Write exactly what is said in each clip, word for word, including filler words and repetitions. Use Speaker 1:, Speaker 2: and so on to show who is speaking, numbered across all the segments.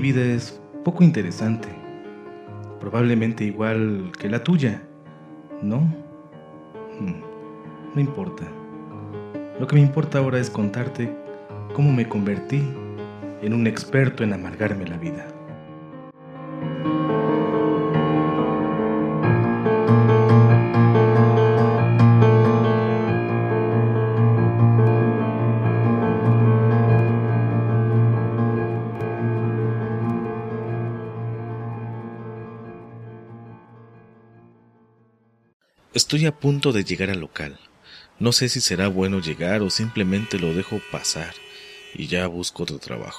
Speaker 1: vida es poco interesante. Probablemente igual que la tuya, ¿no? Hmm, no importa. Lo que me importa ahora es contarte cómo me convertí en un experto en amargarme la vida.
Speaker 2: Estoy a punto de llegar al local. No sé si será bueno llegar o simplemente lo dejo pasar y ya busco otro trabajo.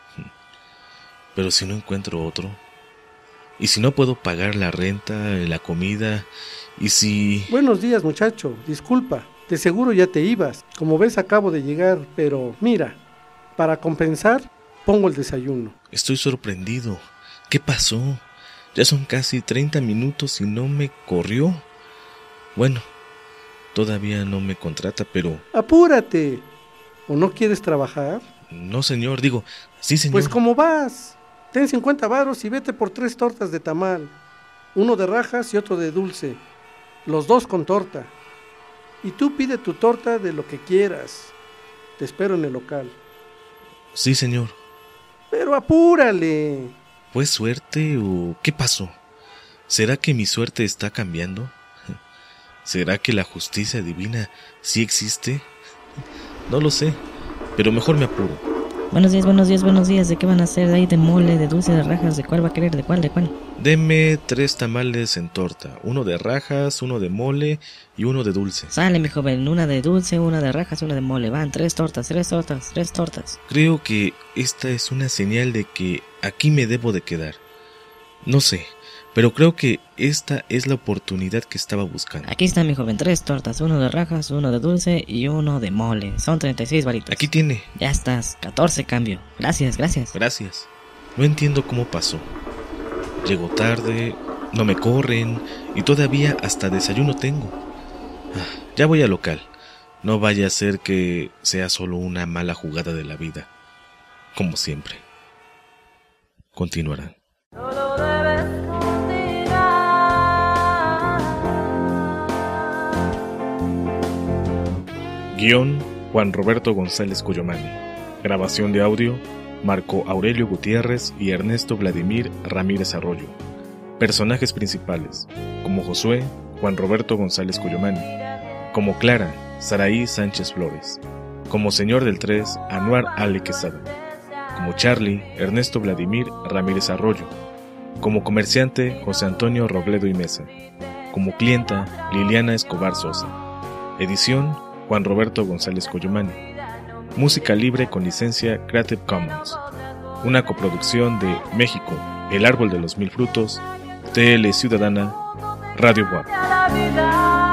Speaker 2: Pero si no encuentro otro, y si no puedo pagar la renta, la comida, y si...
Speaker 3: Buenos días, muchacho. Disculpa, de seguro ya te ibas. Como ves, acabo de llegar, pero mira, para compensar, pongo el desayuno.
Speaker 2: Estoy sorprendido. ¿Qué pasó? Ya son casi treinta minutos y no me corrió. Bueno, todavía no me contrata, pero...
Speaker 3: ¡Apúrate! ¿O no quieres trabajar?
Speaker 2: No, señor, digo, sí, señor.
Speaker 3: Pues, ¿cómo vas? Ten cincuenta varos y vete por tres tortas de tamal. Uno de rajas y otro de dulce. Los dos con torta. Y tú pide tu torta de lo que quieras. Te espero en el local.
Speaker 2: Sí, señor.
Speaker 3: Pero apúrale.
Speaker 2: ¿Fue suerte o qué pasó? ¿Será que mi suerte está cambiando? ¿Será que la justicia divina sí existe? No lo sé, pero mejor me apuro.
Speaker 4: Buenos días, buenos días, buenos días. ¿De qué van a hacer? ¿De ahí de mole, de dulce, de rajas? ¿De cuál va a querer? ¿De cuál, de cuál?
Speaker 2: Deme tres tamales en torta. Uno de rajas, uno de mole y uno de dulce.
Speaker 4: Sale, mi joven. Una de dulce, una de rajas, una de mole. Van, tres tortas, tres tortas, tres tortas.
Speaker 2: Creo que esta es una señal de que aquí me debo de quedar. No sé, pero creo que esta es la oportunidad que estaba buscando.
Speaker 4: Aquí está, mi joven. Tres tortas. Uno de rajas, uno de dulce y uno de mole. Son treinta y seis varitos.
Speaker 2: Aquí tiene.
Speaker 4: Ya estás. catorce cambio. Gracias, gracias.
Speaker 2: Gracias. No entiendo cómo pasó. Llego tarde, no me corren y todavía hasta desayuno tengo. Ah, ya voy al local. No vaya a ser que sea solo una mala jugada de la vida. Como siempre. Continuarán. Guión, Juan Roberto González Cuyomani. Grabación de audio, Marco Aurelio Gutiérrez y Ernesto Vladimir Ramírez Arroyo. Personajes principales, como Josué, Juan Roberto González Cuyomani. Como Clara, Saraí Sánchez Flores. Como Señor del tres, Anuar Ale Quesada. Como Charlie, Ernesto Vladimir Ramírez Arroyo. Como comerciante, José Antonio Robledo y Mesa. Como clienta, Liliana Escobar Sosa. Edición, Juan Roberto González Cuyomani. Música libre con licencia Creative Commons. Una coproducción de México, El Árbol de los Mil Frutos, T L Ciudadana, Radio W A P.